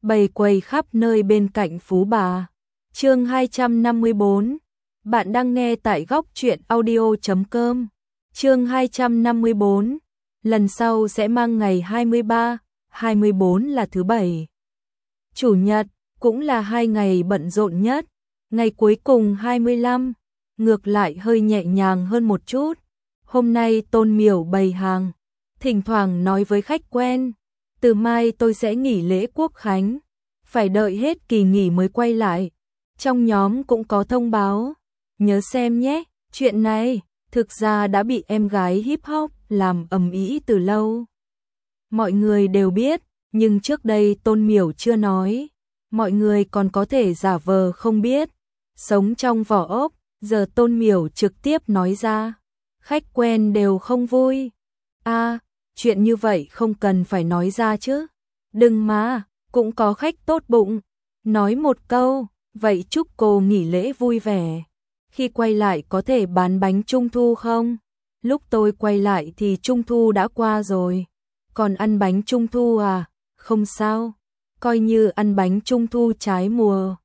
bày quầy khắp nơi bên cạnh Phú Bà. Chương 254. Bạn đang nghe tại góc truyện audio.com. Chương 254. Lần sau sẽ mang ngày 23, 24 là thứ Bảy. Chủ nhật cũng là hai ngày bận rộn nhất. Ngày cuối cùng 25, ngược lại hơi nhẹ nhàng hơn một chút. Hôm nay Tôn Miểu bày hàng, thỉnh thoảng nói với khách quen, từ mai tôi sẽ nghỉ lễ Quốc khánh, phải đợi hết kỳ nghỉ mới quay lại. Trong nhóm cũng có thông báo, nhớ xem nhé, chuyện này thực ra đã bị em gái hip hop làm ầm ĩ từ lâu. Mọi người đều biết, nhưng trước đây Tôn Miểu chưa nói, mọi người còn có thể giả vờ không biết, sống trong vỏ ốc, giờ Tôn Miểu trực tiếp nói ra, khách quen đều không vui. Chuyện như vậy không cần phải nói ra chứ. Đừng mà, cũng có khách tốt bụng, nói một câu, vậy chúc cô nghỉ lễ vui vẻ. Khi quay lại có thể bán bánh trung thu không? Lúc tôi quay lại thì trung thu đã qua rồi. Còn ăn bánh trung thu à? Không sao, coi như ăn bánh trung thu trái mùa.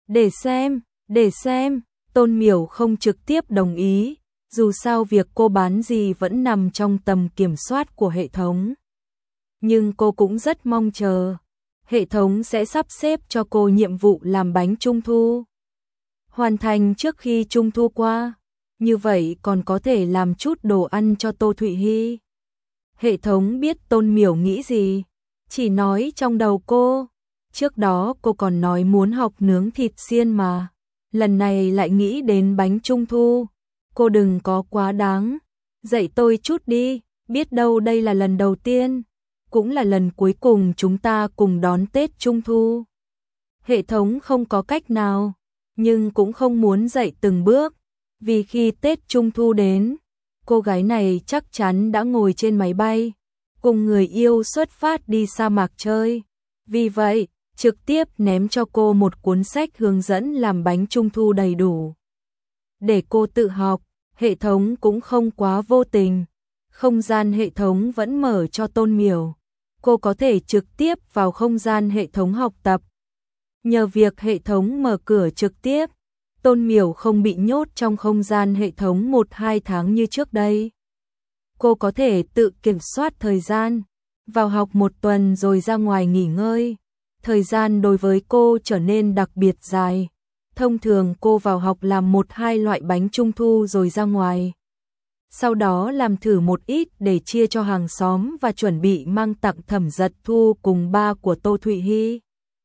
Để xem, Tôn Miểu không trực tiếp đồng ý, dù sao việc cô bán gì vẫn nằm trong tầm kiểm soát của hệ thống. Nhưng cô cũng rất mong chờ, hệ thống sẽ sắp xếp cho cô nhiệm vụ làm bánh trung thu. Hoàn thành trước khi trung thu qua, như vậy còn có thể làm chút đồ ăn cho Tô Thụy Hy. Hệ thống biết Tôn Miểu nghĩ gì, chỉ nói trong đầu cô. Trước đó cô còn nói muốn học nướng thịt xiên mà, lần này lại nghĩ đến bánh trung thu. Cô đừng có quá đáng, dạy tôi chút đi, biết đâu đây là lần đầu tiên, cũng là lần cuối cùng chúng ta cùng đón Tết Trung Thu. Hệ thống không có cách nào, nhưng cũng không muốn dạy từng bước, vì khi Tết Trung Thu đến, cô gái này chắc chắn đã ngồi trên máy bay, cùng người yêu xuất phát đi sa mạc chơi. Vì vậy, trực tiếp ném cho cô một cuốn sách hướng dẫn làm bánh Trung Thu đầy đủ. Để cô tự học, hệ thống cũng không quá vô tình. Không gian hệ thống vẫn mở cho Tôn Miểu. Cô có thể trực tiếp vào không gian hệ thống học tập. Nhờ việc hệ thống mở cửa trực tiếp, Tôn Miểu không bị nhốt trong không gian hệ thống 1-2 tháng như trước đây. Cô có thể tự kiểm soát thời gian, vào học một tuần rồi ra ngoài nghỉ ngơi. Thời gian đối với cô trở nên đặc biệt dài. Thông thường cô vào học làm 1-2 loại bánh trung thu rồi ra ngoài. Sau đó làm thử một ít để chia cho hàng xóm và chuẩn bị mang tặng Thẩm Dật Thu cùng ba của Tô Thụy Hy.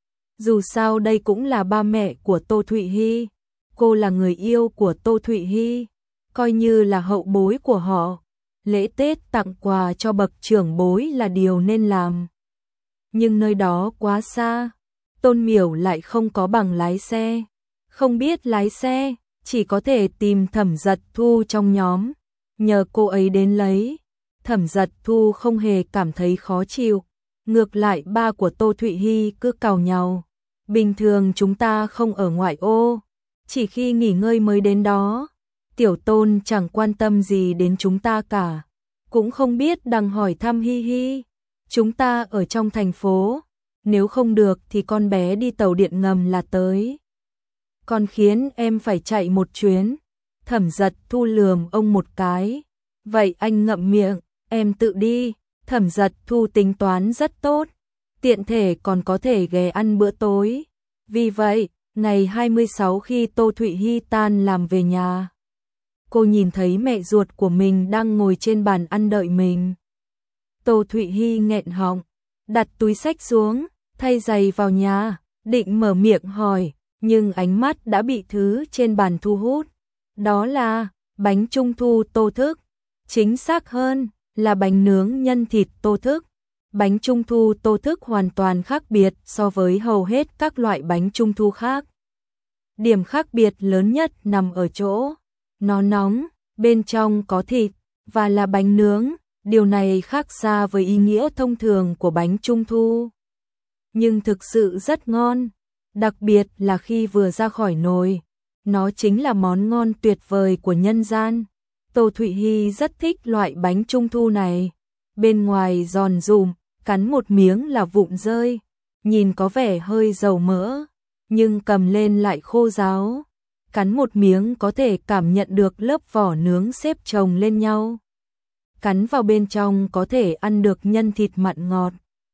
Dù sao đây cũng là ba mẹ của Tô Thụy Hy. Cô là người yêu của Tô Thụy Hy, coi như là hậu bối của họ. Lễ Tết tặng quà cho bậc trưởng bối là điều nên làm. Nhưng nơi đó quá xa, Tôn Miểu lại không có bằng lái xe. Không biết lái xe, chỉ có thể tìm Thẩm Dật Thu trong nhóm, nhờ cô ấy đến lấy. Thẩm Dật Thu không hề cảm thấy khó chịu, ngược lại ba của Tô Thụy Hy cứ càu nhàu. Bình thường chúng ta không ở ngoại ô, chỉ khi nghỉ ngơi mới đến đó. Tiểu Tôn chẳng quan tâm gì đến chúng ta cả, cũng không biết đằng hỏi thăm Hi Hi. Chúng ta ở trong thành phố, nếu không được thì con bé đi tàu điện ngầm là tới. Còn khiến em phải chạy một chuyến. Thẩm Dật Thu lườm ông một cái. Vậy anh ngậm miệng, em tự đi. Thẩm Dật Thu tính toán rất tốt, tiện thể còn có thể ghé ăn bữa tối. Vì vậy, ngày 26 khi Tô Thụy Hy tan làm về nhà, cô nhìn thấy mẹ ruột của mình đang ngồi trên bàn ăn đợi mình. Tô Thụy Hy nghẹn họng, đặt túi xách xuống, thay giày vào nhà, định mở miệng hỏi, nhưng ánh mắt đã bị thứ trên bàn thu hút. Đó là bánh trung thu Tô Thức, chính xác hơn là bánh nướng nhân thịt Tô Thức. Bánh trung thu Tô Thức hoàn toàn khác biệt so với hầu hết các loại bánh trung thu khác. Điểm khác biệt lớn nhất nằm ở chỗ nó nóng, bên trong có thịt và là bánh nướng. Điều này khác xa với ý nghĩa thông thường của bánh trung thu, nhưng thực sự rất ngon, đặc biệt là khi vừa ra khỏi nồi. Nó chính là món ngon tuyệt vời của nhân gian. Tô Thụy Hy rất thích loại bánh trung thu này. Bên ngoài giòn giùm, cắn một miếng là vụn rơi, nhìn có vẻ hơi dầu mỡ, nhưng cầm lên lại khô ráo. Cắn một miếng có thể cảm nhận được lớp vỏ nướng xếp chồng lên nhau. Cắn vào bên trong có thể ăn được nhân thịt mặn ngọt.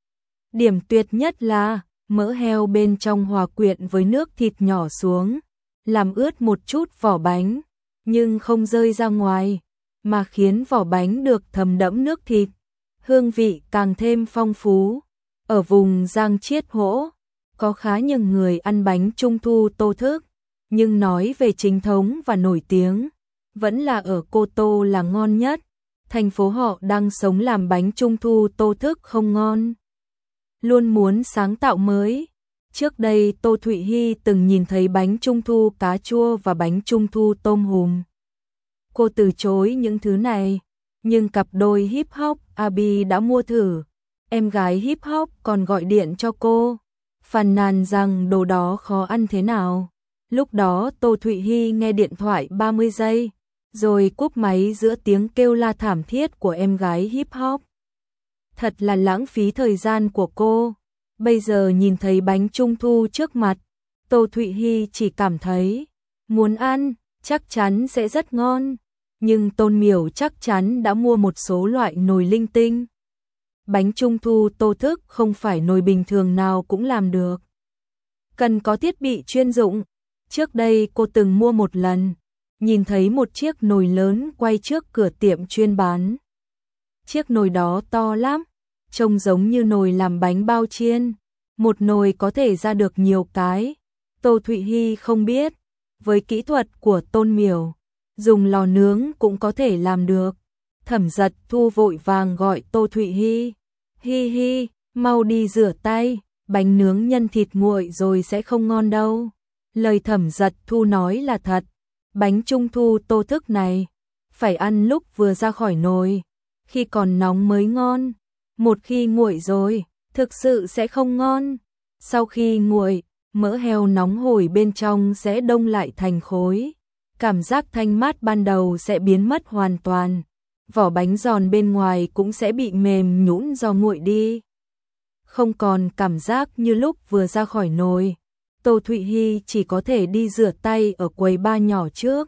Điểm tuyệt nhất là mỡ heo bên trong hòa quyện với nước thịt nhỏ xuống, làm ướt một chút vỏ bánh, nhưng không rơi ra ngoài, mà khiến vỏ bánh được thấm đẫm nước thịt, hương vị càng thêm phong phú. Ở vùng Giang Chiết Hỗ, có khá nhiều người ăn bánh trung thu Tô Thức, nhưng nói về chính thống và nổi tiếng, vẫn là ở Cô Tô là ngon nhất. Thành phố họ đang sống làm bánh trung thu Tô Thức không ngon, luôn muốn sáng tạo mới. Trước đây Tô Thụy Hy từng nhìn thấy bánh trung thu cá chua và bánh trung thu tôm hùm. Cô từ chối những thứ này, nhưng cặp đôi hip hop Abi đã mua thử. Em gái hip hop còn gọi điện cho cô, phàn nàn rằng đồ đó khó ăn thế nào. Lúc đó Tô Thụy Hy nghe điện thoại 30 giây, rồi cúp máy giữa tiếng kêu la thảm thiết của em gái hip hop. Thật là lãng phí thời gian của cô. Bây giờ nhìn thấy bánh trung thu trước mặt, Tô Thụy Hy chỉ cảm thấy muốn ăn, chắc chắn sẽ rất ngon. Nhưng Tôn Miểu chắc chắn đã mua một số loại nồi linh tinh. Bánh trung thu Tô Thức không phải nồi bình thường nào cũng làm được, cần có thiết bị chuyên dụng. Trước đây cô từng mua một lần, nhìn thấy một chiếc nồi lớn quay trước cửa tiệm chuyên bán. Chiếc nồi đó to lắm, trông giống như nồi làm bánh bao chiên, một nồi có thể ra được nhiều cái. Tô Thụy Hy không biết, với kỹ thuật của Tôn Miểu, dùng lò nướng cũng có thể làm được. Thẩm Giật Thu vội vàng gọi Tô Thụy Hy, Hi Hi, mau đi rửa tay, bánh nướng nhân thịt nguội rồi sẽ không ngon đâu. Lời Thẩm Giật Thu nói là thật, bánh trung thu Tô Thức này, phải ăn lúc vừa ra khỏi nồi, khi còn nóng mới ngon. Một khi nguội rồi, thực sự sẽ không ngon. Sau khi nguội, mỡ heo nóng hổi bên trong sẽ đông lại thành khối. Cảm giác thanh mát ban đầu sẽ biến mất hoàn toàn. Vỏ bánh giòn bên ngoài cũng sẽ bị mềm nhũn do nguội đi, không còn cảm giác như lúc vừa ra khỏi nồi. Tô Thụy Hy chỉ có thể đi rửa tay ở quầy bar nhỏ trước,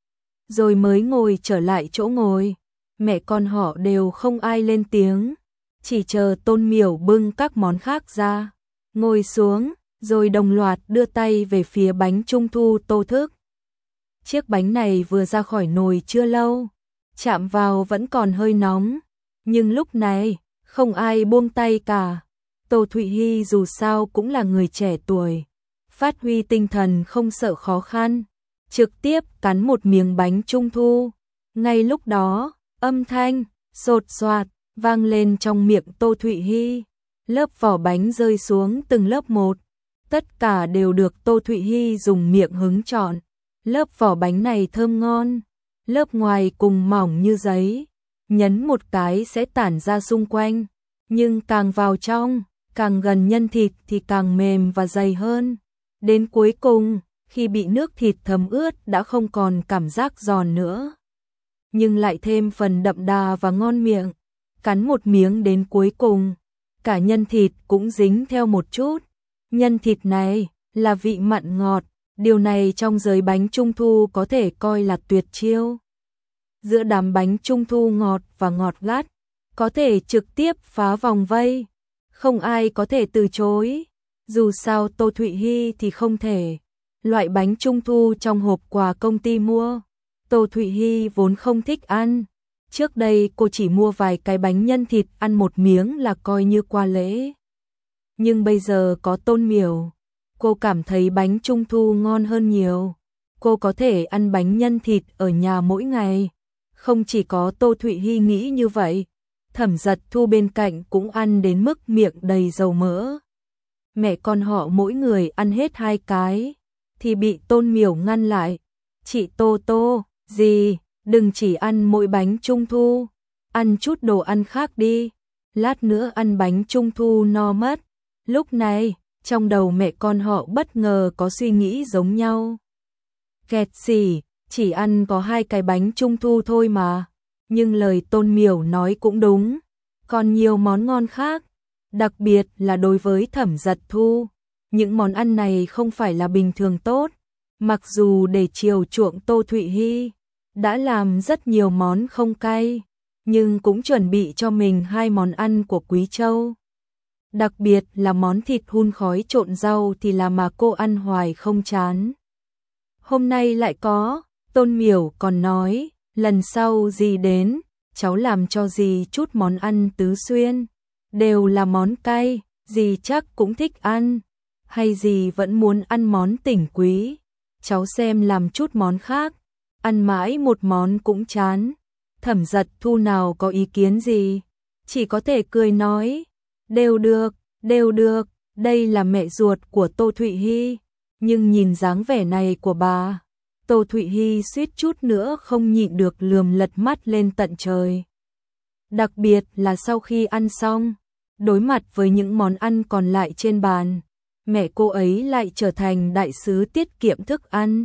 rồi mới ngồi trở lại chỗ ngồi. Mẹ con họ đều không ai lên tiếng, chỉ chờ Tôn Miểu bưng các món khác ra, ngồi xuống, rồi đồng loạt đưa tay về phía bánh trung thu Tô Thức. Chiếc bánh này vừa ra khỏi nồi chưa lâu, chạm vào vẫn còn hơi nóng, nhưng lúc này không ai buông tay cả. Tô Thụy Hy dù sao cũng là người trẻ tuổi, phát huy tinh thần không sợ khó khăn, trực tiếp cắn một miếng bánh trung thu. Ngay lúc đó, âm thanh sột soạt vang lên trong miệng Tô Thụy Hy, lớp vỏ bánh rơi xuống từng lớp một, tất cả đều được Tô Thụy Hy dùng miệng hứng chọn. Lớp vỏ bánh này thơm ngon, lớp ngoài cùng mỏng như giấy, nhấn một cái sẽ tản ra xung quanh, nhưng càng vào trong, càng gần nhân thịt thì càng mềm và dày hơn. Đến cuối cùng, khi bị nước thịt thấm ướt đã không còn cảm giác giòn nữa, nhưng lại thêm phần đậm đà và ngon miệng. Cắn một miếng đến cuối cùng, cả nhân thịt cũng dính theo một chút. Nhân thịt này là vị mặn ngọt, điều này trong giới bánh trung thu có thể coi là tuyệt chiêu. Giữa đám bánh trung thu ngọt và ngọt gắt, có thể trực tiếp phá vòng vây, không ai có thể từ chối. Dù sao Tô Thụy Hy thì không thể. Loại bánh trung thu trong hộp quà công ty mua, Tô Thụy Hy vốn không thích ăn. Trước đây cô chỉ mua vài cái bánh nhân thịt ăn một miếng là coi như qua lễ. Nhưng bây giờ có Tôn Miểu, cô cảm thấy bánh trung thu ngon hơn nhiều. Cô có thể ăn bánh nhân thịt ở nhà mỗi ngày. Không chỉ có Tô Thụy Hy nghĩ như vậy, Thẩm Giật Thu bên cạnh cũng ăn đến mức miệng đầy dầu mỡ. Mẹ con họ mỗi người ăn hết 2 cái, thì bị Tôn Miểu ngăn lại. Chị Tô Tô, gì, đừng chỉ ăn mỗi bánh trung thu, ăn chút đồ ăn khác đi, lát nữa ăn bánh trung thu no mất. Lúc này, trong đầu mẹ con họ bất ngờ có suy nghĩ giống nhau. Kẹt xỉ, chỉ ăn có 2 cái bánh trung thu thôi mà. Nhưng lời Tôn Miểu nói cũng đúng, còn nhiều món ngon khác. Đặc biệt là đối với Thẩm Giật Thu, những món ăn này không phải là bình thường tốt. Mặc dù để chiều chuộng Tô Thụy Hi, đã làm rất nhiều món không cay, nhưng cũng chuẩn bị cho mình 2 món ăn của Quý Châu. Đặc biệt là món thịt hun khói trộn rau thì là mà cô ăn hoài không chán. Hôm nay lại có, Tôn Miểu còn nói, lần sau dì đến, cháu làm cho dì chút món ăn tứ xuyên, đều là món cay, dì chắc cũng thích ăn, hay dì vẫn muốn ăn món tỉnh quý, cháu xem làm chút món khác, ăn mãi một món cũng chán. Thẩm Giật Thu nào có ý kiến gì, chỉ có thể cười nói, đều được, đây là mẹ ruột của Tô Thụy Hi, nhưng nhìn dáng vẻ này của bà, Tô Thụy Hi suýt chút nữa không nhịn được lườm lật mắt lên tận trời. Đặc biệt là sau khi ăn xong, đối mặt với những món ăn còn lại trên bàn, mẹ cô ấy lại trở thành đại sứ tiết kiệm thức ăn.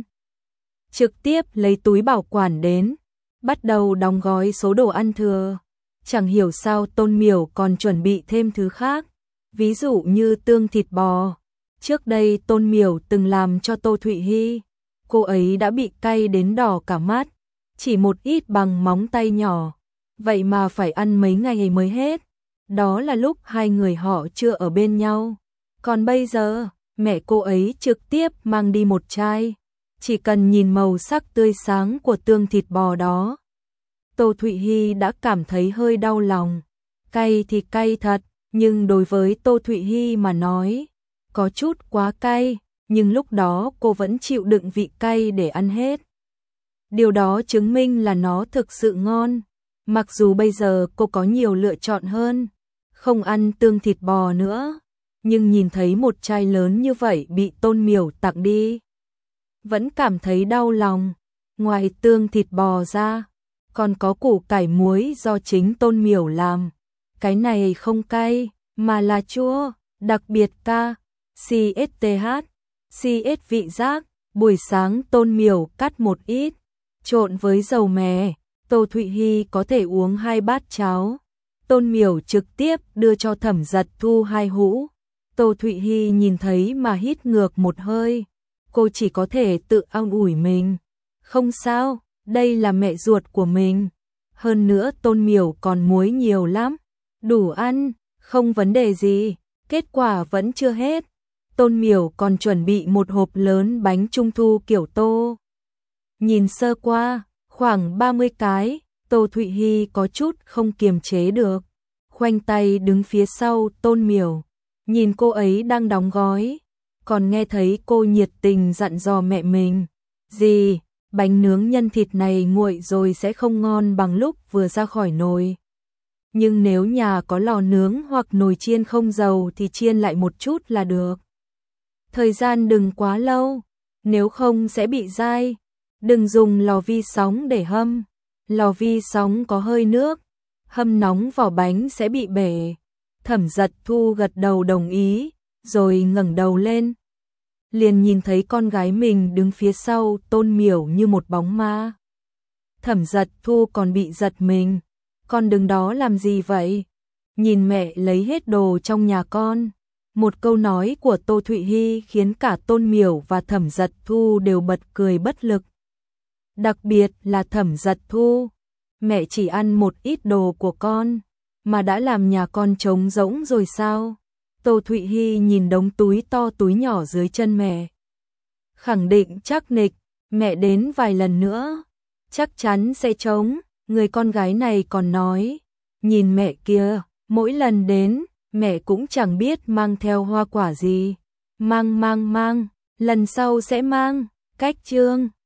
Trực tiếp lấy túi bảo quản đến, bắt đầu đóng gói số đồ ăn thừa. Chẳng hiểu sao Tôn Miểu còn chuẩn bị thêm thứ khác, ví dụ như tương thịt bò. Trước đây Tôn Miểu từng làm cho Tô Thụy Hi, cô ấy đã bị cay đến đỏ cả mắt, chỉ một ít bằng móng tay nhỏ, vậy mà phải ăn mấy ngày mới hết. Đó là lúc 2 người họ chưa ở bên nhau. Còn bây giờ, mẹ cô ấy trực tiếp mang đi một chai, chỉ cần nhìn màu sắc tươi sáng của tương thịt bò đó, Tô Thụy Hi đã cảm thấy hơi đau lòng. Cay thì cay thật, nhưng đối với Tô Thụy Hi mà nói, có chút quá cay, nhưng lúc đó cô vẫn chịu đựng vị cay để ăn hết. Điều đó chứng minh là nó thực sự ngon. Mặc dù bây giờ cô có nhiều lựa chọn hơn, không ăn tương thịt bò nữa, nhưng nhìn thấy một chai lớn như vậy bị Tôn Miểu tặng đi, vẫn cảm thấy đau lòng. Ngoài tương thịt bò ra, còn có củ cải muối do chính Tôn Miểu làm. Cái này không cay, mà là chua, đặc biệt CSTH vị giác. Buổi sáng Tôn Miểu cắt một ít, trộn với dầu mè, Tô Thụy Hi có thể uống 2 bát cháo. Tôn Miểu trực tiếp đưa cho Thẩm Giật Thu 2 hũ. Tô Thụy Hi nhìn thấy mà hít ngược một hơi. Cô chỉ có thể tự an ủi mình. Không sao, đây là mẹ ruột của mình. Hơn nữa Tôn Miểu còn muối nhiều lắm. Đủ ăn, không vấn đề gì. Kết quả vẫn chưa hết. Tôn Miểu còn chuẩn bị một hộp lớn bánh trung thu kiểu Tô. Nhìn sơ qua, khoảng 30 cái, Tô Thụy Hi có chút không kiềm chế được. Khoanh tay đứng phía sau Tôn Miểu, nhìn cô ấy đang đóng gói, còn nghe thấy cô nhiệt tình dặn dò mẹ mình. Dì, bánh nướng nhân thịt này nguội rồi sẽ không ngon bằng lúc vừa ra khỏi nồi. Nhưng nếu nhà có lò nướng hoặc nồi chiên không dầu thì chiên lại một chút là được. Thời gian đừng quá lâu, nếu không sẽ bị dai. Đừng dùng lò vi sóng để hâm. Lò vi sóng có hơi nước, hâm nóng vỏ bánh sẽ bị bể. Thẩm Giật Thu gật đầu đồng ý, rồi ngẩng đầu lên. Liền nhìn thấy con gái mình đứng phía sau Tôn Miểu như một bóng ma. Thẩm Giật Thu còn bị giật mình. Con đứng đó làm gì vậy? Nhìn mẹ lấy hết đồ trong nhà con. Một câu nói của Tô Thụy Hi khiến cả Tôn Miểu và Thẩm Giật Thu đều bật cười bất lực. Đặc biệt là Thẩm Giật Thu. Mẹ chỉ ăn một ít đồ của con, mà đã làm nhà con trống rỗng rồi sao? Tô Thụy Hi nhìn đống túi to túi nhỏ dưới chân mẹ. Khẳng định chắc nịch, mẹ đến vài lần nữa, chắc chắn sẽ trống. Người con gái này còn nói, nhìn mẹ kia, mỗi lần đến, mẹ cũng chẳng biết mang theo hoa quả gì. Mang, lần sau sẽ mang, cách chương.